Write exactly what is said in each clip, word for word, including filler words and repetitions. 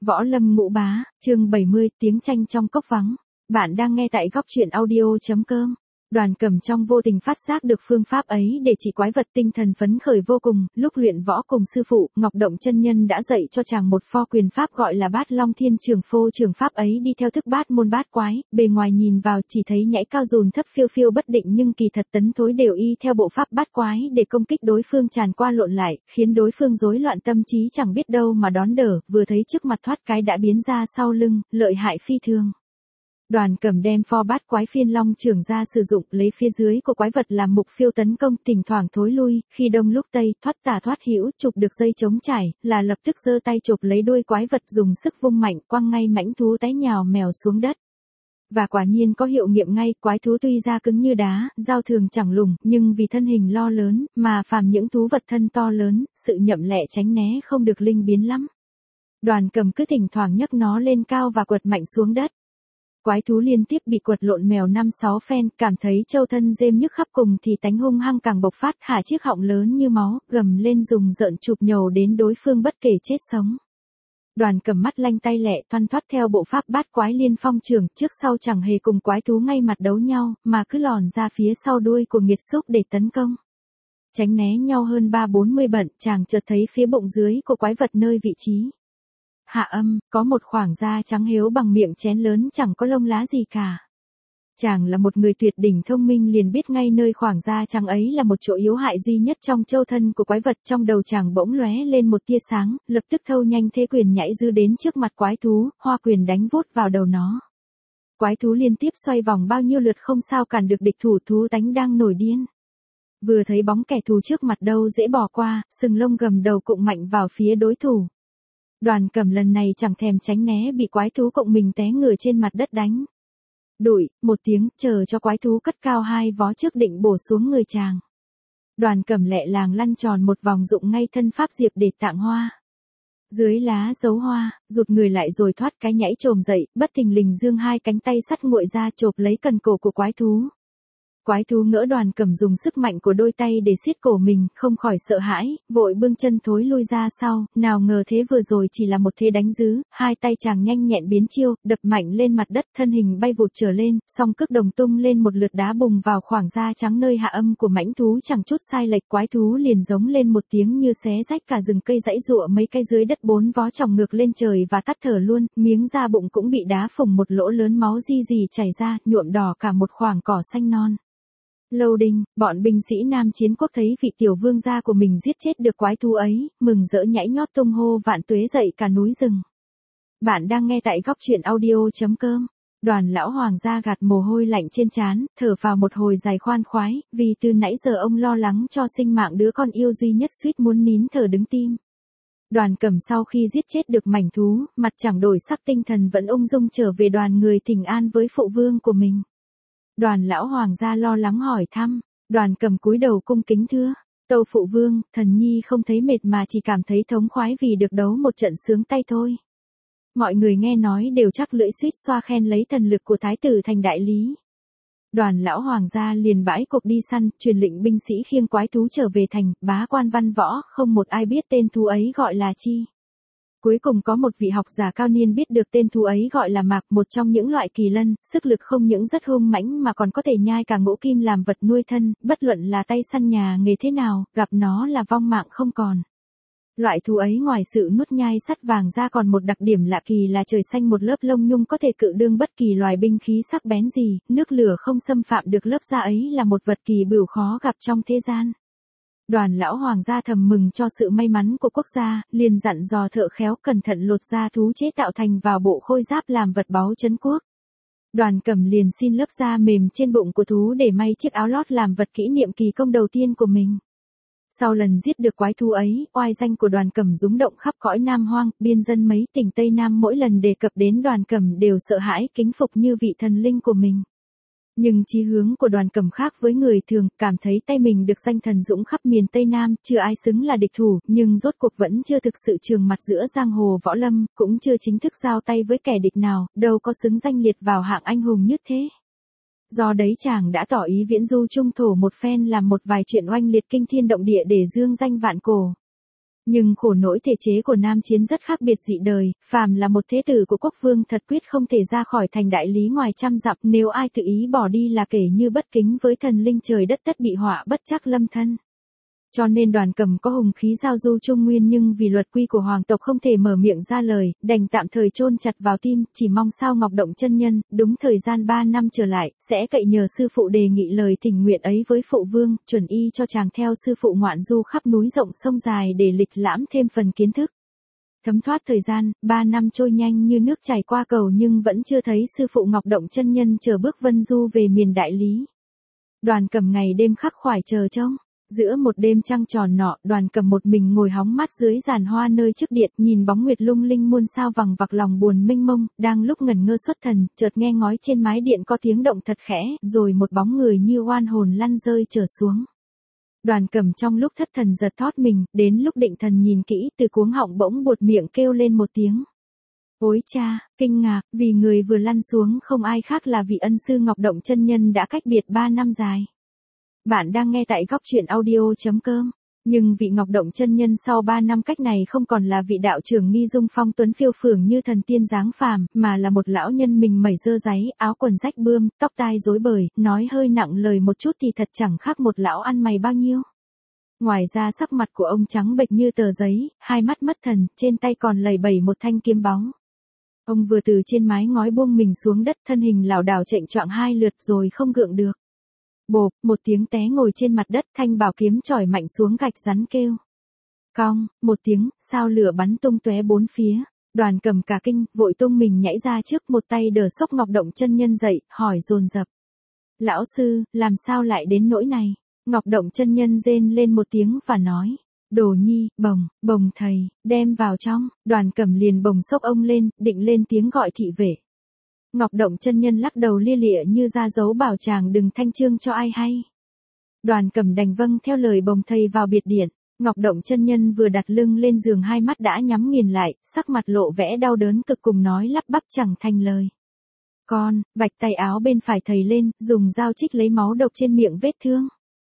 Võ Lâm Ngũ Bá, chương bảy mươi, tiếng tranh trong cốc vắng. Bạn đang nghe tại góc truyện audio chấm com. Đoàn Cẩm trong vô tình phát giác được phương pháp ấy để trị quái vật, tinh thần phấn khởi vô cùng. Lúc luyện võ cùng sư phụ, Ngọc Động chân nhân đã dạy cho chàng một pho quyền pháp gọi là Bát Long Thiên Trường Phô. Trường pháp ấy đi theo thức bát môn bát quái, bề ngoài nhìn vào chỉ thấy nhảy cao dùn thấp phiêu phiêu bất định, nhưng kỳ thật tấn thối đều y theo bộ pháp bát quái để công kích đối phương tràn qua lộn lại, khiến đối phương rối loạn tâm trí chẳng biết đâu mà đón đỡ, vừa thấy trước mặt thoát cái đã biến ra sau lưng, lợi hại phi thường. Đoàn Cẩm đem pho bát quái phiên long trường ra sử dụng, lấy phía dưới của quái vật làm mục phiêu tấn công, thỉnh thoảng thối lui, khi đông lúc tây, thoát tả thoát hữu, chụp được dây chống trải, là lập tức giơ tay chụp lấy đuôi quái vật, dùng sức vung mạnh, quăng ngay mãnh thú té nhào mèo xuống đất. Và quả nhiên có hiệu nghiệm ngay, quái thú tuy da cứng như đá, dao thường chẳng lùng, nhưng vì thân hình lo lớn, mà phàm những thú vật thân to lớn, sự nhậm lẹ tránh né không được linh biến lắm. Đoàn Cẩm cứ thỉnh thoảng nhấc nó lên cao và quật mạnh xuống đất. Quái thú liên tiếp bị quật lộn mèo năm sáu phen, cảm thấy châu thân rêm nhức khắp cùng thì tánh hung hăng càng bộc phát, hả chiếc họng lớn như máu, gầm lên dùng rợn chụp nhầu đến đối phương bất kể chết sống. Đoàn Cẩm mắt lanh tay lẹ, thoăn thoắt theo bộ pháp bát quái liên phong trường, trước sau chẳng hề cùng quái thú ngay mặt đấu nhau, mà cứ lòn ra phía sau đuôi của nghiệt xúc để tấn công. Tránh né nhau hơn ba bốn mươi bận, chàng chợt thấy phía bụng dưới của quái vật nơi vị trí hạ âm, có một khoảng da trắng héo bằng miệng chén lớn, chẳng có lông lá gì cả. Chàng là một người tuyệt đỉnh thông minh, liền biết ngay nơi khoảng da trắng ấy là một chỗ yếu hại duy nhất trong châu thân của quái vật. Trong đầu chàng bỗng lóe lên một tia sáng, lập tức thâu nhanh thế quyền nhảy dư đến trước mặt quái thú, hoa quyền đánh vút vào đầu nó. Quái thú liên tiếp xoay vòng bao nhiêu lượt không sao cản được địch thủ, thú tánh đang nổi điên. Vừa thấy bóng kẻ thù trước mặt đâu dễ bỏ qua, sừng lông gầm đầu cụng mạnh vào phía đối thủ. Đoàn Cẩm lần này chẳng thèm tránh né, bị quái thú cộng mình té ngửa trên mặt đất đánh. Đụi, một tiếng, chờ cho quái thú cất cao hai vó trước định bổ xuống người chàng. Đoàn Cẩm lẹ làng lăn tròn một vòng, dụng ngay thân pháp diệp để tạng hoa. Dưới lá dấu hoa, rụt người lại rồi thoát cái nhảy trồm dậy, bất thình lình giương hai cánh tay sắt nguội ra chộp lấy cần cổ của quái thú. Quái thú ngỡ Đoàn Cẩm dùng sức mạnh của đôi tay để siết cổ mình, không khỏi sợ hãi, vội bưng chân thối lui ra sau, nào ngờ thế vừa rồi chỉ là một thế đánh dứ, hai tay chàng nhanh nhẹn biến chiêu, đập mạnh lên mặt đất, thân hình bay vụt trở lên, song cước đồng tung lên một lượt đá bùng vào khoảng da trắng nơi hạ âm của mãnh thú, chẳng chút sai lệch. Quái thú liền giống lên một tiếng như xé rách cả rừng cây, dãy giụa mấy cái dưới đất, bốn vó chỏng ngược lên trời và tắt thở luôn, miếng da bụng cũng bị đá phồng một lỗ lớn, máu di dì chảy ra, nhuộm đỏ cả một khoảng cỏ xanh non. Lâu Đinh, bọn binh sĩ Nam Chiến Quốc thấy vị tiểu vương gia của mình giết chết được quái thú ấy, mừng rỡ nhảy nhót tung hô vạn tuế dậy cả núi rừng. Bạn đang nghe tại góc truyện audio chấm com. Đoàn lão hoàng gia gạt mồ hôi lạnh trên trán, thở vào một hồi dài khoan khoái, vì từ nãy giờ ông lo lắng cho sinh mạng đứa con yêu duy nhất, suýt muốn nín thở đứng tim. Đoàn Cẩm sau khi giết chết được mảnh thú, mặt chẳng đổi sắc, tinh thần vẫn ung dung trở về đoàn người thỉnh an với phụ vương của mình. Đoàn lão hoàng gia lo lắng hỏi thăm, Đoàn Cẩm cúi đầu cung kính thưa, tâu phụ vương, thần nhi không thấy mệt mà chỉ cảm thấy thống khoái vì được đấu một trận sướng tay thôi. Mọi người nghe nói đều chắc lưỡi suýt xoa khen lấy thần lực của thái tử thành đại lý. Đoàn lão hoàng gia liền bãi cuộc đi săn, truyền lệnh binh sĩ khiêng quái thú trở về thành, bá quan văn võ, không một ai biết tên thú ấy gọi là chi. Cuối cùng có một vị học giả cao niên biết được tên thú ấy gọi là mạc, một trong những loại kỳ lân, sức lực không những rất hung mãnh mà còn có thể nhai cả ngũ kim làm vật nuôi thân, bất luận là tay săn nhà nghề thế nào, gặp nó là vong mạng không còn. Loại thú ấy ngoài sự nuốt nhai sắt vàng ra còn một đặc điểm lạ kỳ là trời xanh một lớp lông nhung có thể cự đương bất kỳ loài binh khí sắc bén gì, nước lửa không xâm phạm được lớp da ấy là một vật kỳ bửu khó gặp trong thế gian. Đoàn lão hoàng gia thầm mừng cho sự may mắn của quốc gia, liền dặn dò thợ khéo cẩn thận lột da thú chế tạo thành vào bộ khôi giáp làm vật báu trấn quốc. Đoàn Cẩm liền xin lớp da mềm trên bụng của thú để may chiếc áo lót làm vật kỷ niệm kỳ công đầu tiên của mình. Sau lần giết được quái thú ấy, oai danh của Đoàn Cẩm rúng động khắp cõi Nam Hoang, biên dân mấy tỉnh Tây Nam mỗi lần đề cập đến Đoàn Cẩm đều sợ hãi kính phục như vị thần linh của mình. Nhưng chí hướng của Đoàn Cẩm khác với người thường, cảm thấy tay mình được danh thần dũng khắp miền Tây Nam, chưa ai xứng là địch thủ, nhưng rốt cuộc vẫn chưa thực sự trường mặt giữa giang hồ võ lâm, cũng chưa chính thức giao tay với kẻ địch nào, đâu có xứng danh liệt vào hạng anh hùng như thế. Do đấy chàng đã tỏ ý viễn du trung thổ một phen, làm một vài chuyện oanh liệt kinh thiên động địa để dương danh vạn cổ. Nhưng khổ nỗi thể chế của Nam Chiến rất khác biệt dị đời, phàm là một thế tử của quốc vương thật quyết không thể ra khỏi thành đại lý ngoài trăm dặm, nếu ai tự ý bỏ đi là kể như bất kính với thần linh trời đất tất bị họa bất trắc lâm thân. Cho nên Đoàn Cầm có hùng khí giao du Trung Nguyên nhưng vì luật quy của hoàng tộc không thể mở miệng ra lời, đành tạm thời chôn chặt vào tim, chỉ mong sao Ngọc Động chân nhân, đúng thời gian ba năm trở lại, sẽ cậy nhờ sư phụ đề nghị lời thỉnh nguyện ấy với phụ vương, chuẩn y cho chàng theo sư phụ ngoạn du khắp núi rộng sông dài để lịch lãm thêm phần kiến thức. Thấm thoát thời gian, ba năm trôi nhanh như nước chảy qua cầu nhưng vẫn chưa thấy sư phụ Ngọc Động chân nhân chờ bước vân du về miền đại lý. Đoàn Cầm ngày đêm khắc khoải chờ trông. Giữa một đêm trăng tròn nọ, Đoàn Cầm một mình ngồi hóng mát dưới giàn hoa nơi trước điện, nhìn bóng nguyệt lung linh muôn sao vằng vặc lòng buồn mênh mông, đang lúc ngẩn ngơ xuất thần, chợt nghe ngói trên mái điện có tiếng động thật khẽ, rồi một bóng người như oan hồn lăn rơi trở xuống. Đoàn Cầm trong lúc thất thần giật thót mình, đến lúc định thần nhìn kỹ, từ cuống họng bỗng buột miệng kêu lên một tiếng. Ôi cha, kinh ngạc, vì người vừa lăn xuống không ai khác là vị ân sư Ngọc Động chân nhân đã cách biệt ba năm dài. Bạn đang nghe tại góc truyện audio.com. Nhưng vị Ngọc Động chân nhân sau ba năm cách này không còn là vị đạo trưởng nghi dung phong tuấn phiêu phường như thần tiên dáng phàm, mà là một lão nhân mình mẩy dơ dáy, áo quần rách bươm, tóc tai rối bời, nói hơi nặng lời một chút thì thật chẳng khác một lão ăn mày bao nhiêu. Ngoài ra sắc mặt của ông trắng bệch như tờ giấy, hai mắt mất thần, trên tay còn lầy bẩy một thanh kiếm báu. Ông vừa từ trên mái ngói buông mình xuống đất, thân hình lảo đảo chệnh choạng hai lượt rồi không gượng được. Bộp, một tiếng té ngồi trên mặt đất, thanh bảo kiếm chỏi mạnh xuống gạch rắn kêu. Cong, một tiếng, sao lửa bắn tung tóe bốn phía. Đoàn Cầm cả kinh, vội tung mình nhảy ra trước, một tay đỡ xốc Ngọc Động chân nhân dậy, hỏi dồn dập. Lão sư, làm sao lại đến nỗi này? Ngọc Động chân nhân rên lên một tiếng và nói. Đồ nhi, bồng, bồng thầy, đem vào trong. Đoàn Cầm liền bồng xốc ông lên, định lên tiếng gọi thị vệ. Ngọc Động chân nhân lắc đầu lia lịa như ra dấu bảo chàng đừng thanh chương cho ai hay. Đoàn Cầm đành vâng theo lời bồng thầy vào biệt điện. Ngọc Động chân nhân vừa đặt lưng lên giường hai mắt đã nhắm nghiền lại, sắc mặt lộ vẻ đau đớn cực cùng nói lắp bắp chẳng thành lời. Con, vạch tay áo bên phải thầy lên, dùng dao trích lấy máu độc trên miệng vết thương.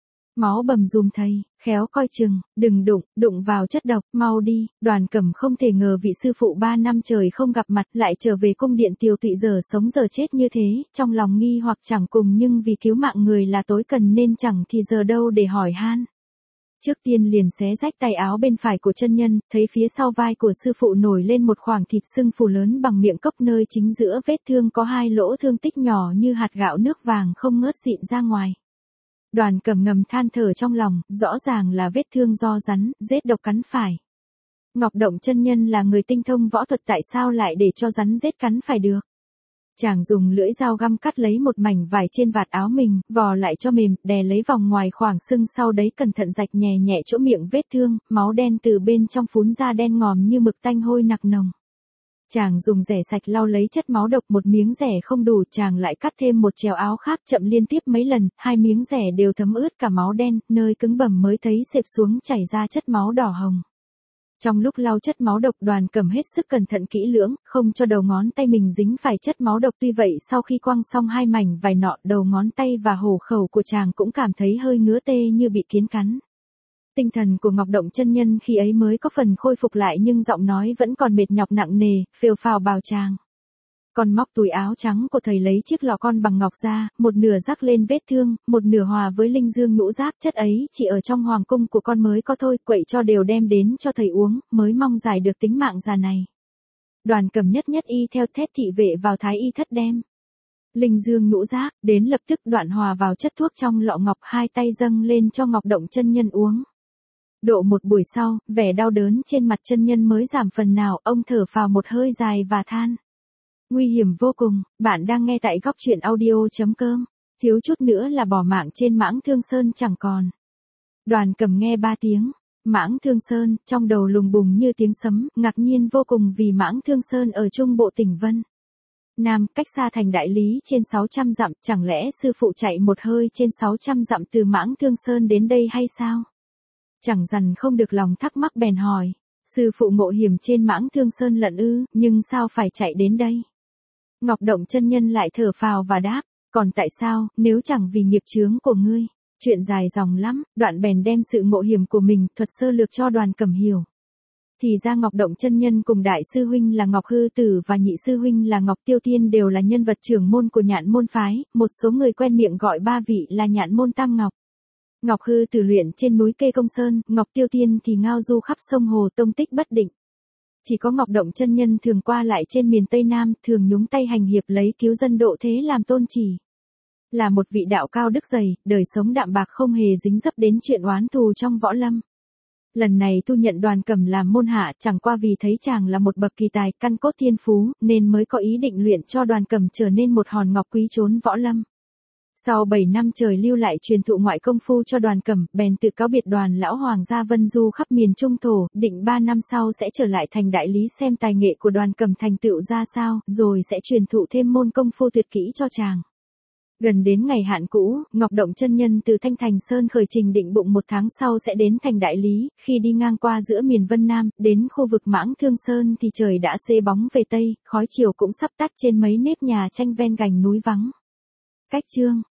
Máu bầm dùm thầy, khéo coi chừng, đừng đụng, đụng vào chất độc, mau đi. Đoàn Cầm không thể ngờ vị sư phụ ba năm trời không gặp mặt lại trở về cung điện tiều tụy giờ sống giờ chết như thế, trong lòng nghi hoặc chẳng cùng nhưng vì cứu mạng người là tối cần nên chẳng thì giờ đâu để hỏi han. Trước tiên liền xé rách tay áo bên phải của chân nhân, thấy phía sau vai của sư phụ nổi lên một khoảng thịt sưng phù lớn bằng miệng cốc nơi chính giữa vết thương có hai lỗ thương tích nhỏ như hạt gạo nước vàng không ngớt xịn ra ngoài. Đoàn Cầm ngầm than thở trong lòng, rõ ràng là vết thương do rắn, rết độc cắn phải. Ngọc Động chân nhân là người tinh thông võ thuật tại sao lại để cho rắn rết cắn phải được. Chàng dùng lưỡi dao găm cắt lấy một mảnh vải trên vạt áo mình, vò lại cho mềm, đè lấy vòng ngoài khoảng sưng sau đấy cẩn thận rạch nhẹ nhẹ chỗ miệng vết thương, máu đen từ bên trong phún ra đen ngòm như mực tanh hôi nặc nồng. Chàng dùng rẻ sạch lau lấy chất máu độc một miếng rẻ không đủ, chàng lại cắt thêm một trèo áo khác chậm liên tiếp mấy lần, hai miếng rẻ đều thấm ướt cả máu đen, nơi cứng bầm mới thấy xẹp xuống chảy ra chất máu đỏ hồng. Trong lúc lau chất máu độc Đoàn Cầm hết sức cẩn thận kỹ lưỡng, không cho đầu ngón tay mình dính phải chất máu độc tuy vậy sau khi quăng xong hai mảnh vải nọ đầu ngón tay và hổ khẩu của chàng cũng cảm thấy hơi ngứa tê như bị kiến cắn. Tinh thần của Ngọc Động chân nhân khi ấy mới có phần khôi phục lại nhưng giọng nói vẫn còn mệt nhọc nặng nề, phều phào bảo chàng. Con móc túi áo trắng của thầy lấy chiếc lọ con bằng ngọc ra, một nửa rắc lên vết thương, một nửa hòa với linh dương nhũ giáp, chất ấy chỉ ở trong hoàng cung của con mới có thôi, quậy cho đều đem đến cho thầy uống, mới mong giải được tính mạng già này. Đoàn Cầm nhất nhất y theo thét thị vệ vào thái y thất đem. Linh dương nhũ giáp, đến lập tức đoạn hòa vào chất thuốc trong lọ ngọc hai tay dâng lên cho Ngọc Động chân nhân uống. Độ một buổi sau, vẻ đau đớn trên mặt chân nhân mới giảm phần nào, ông thở phào một hơi dài và than. Nguy hiểm vô cùng, bạn đang nghe tại góc truyện audio.com, thiếu chút nữa là bỏ mạng trên Mãng Thương Sơn chẳng còn. Đoàn Cầm nghe ba tiếng, Mãng Thương Sơn, trong đầu lùng bùng như tiếng sấm, ngạc nhiên vô cùng vì Mãng Thương Sơn ở trung bộ tỉnh Vân Nam, cách xa thành đại lý trên sáu trăm dặm, chẳng lẽ sư phụ chạy một hơi trên sáu trăm dặm từ Mãng Thương Sơn đến đây hay sao? Chẳng dằn không được lòng thắc mắc bèn hỏi, sư phụ ngộ hiểm trên Mãng Thương Sơn lận ư, nhưng sao phải chạy đến đây? Ngọc Động chân nhân lại thở phào và đáp, còn tại sao, nếu chẳng vì nghiệp chướng của ngươi. Chuyện dài dòng lắm, đoạn bèn đem sự ngộ hiểm của mình thuật sơ lược cho Đoàn Cầm hiểu. Thì ra Ngọc Động chân nhân cùng đại sư huynh là Ngọc Hư Tử và nhị sư huynh là Ngọc Tiêu Tiên đều là nhân vật trưởng môn của Nhạn môn phái, một số người quen miệng gọi ba vị là Nhạn môn tam ngọc. Ngọc Hư Tử luyện trên núi Kê Công Sơn, Ngọc Tiêu Tiên thì ngao du khắp sông hồ tông tích bất định. Chỉ có Ngọc Động chân nhân thường qua lại trên miền Tây Nam, thường nhúng tay hành hiệp lấy cứu dân độ thế làm tôn chỉ. Là một vị đạo cao đức dày, đời sống đạm bạc không hề dính dấp đến chuyện oán thù trong võ lâm. Lần này tu nhận Đoàn Cẩm làm môn hạ chẳng qua vì thấy chàng là một bậc kỳ tài căn cốt thiên phú, nên mới có ý định luyện cho Đoàn Cẩm trở nên một hòn ngọc quý trốn võ lâm. Sau bảy năm trời lưu lại truyền thụ ngoại công phu cho Đoàn Cẩm, bèn tự cáo biệt Đoàn lão hoàng gia vân du khắp miền Trung Thổ, định ba năm sau sẽ trở lại thành đại lý xem tài nghệ của Đoàn Cẩm thành tựu ra sao, rồi sẽ truyền thụ thêm môn công phu tuyệt kỹ cho chàng. Gần đến ngày hạn cũ, Ngọc Động chân nhân từ Thanh Thành Sơn khởi trình định bụng một tháng sau sẽ đến thành đại lý, khi đi ngang qua giữa miền Vân Nam, đến khu vực Mãng Thương Sơn thì trời đã xê bóng về Tây, khói chiều cũng sắp tắt trên mấy nếp nhà tranh ven gành núi vắng. Cách chương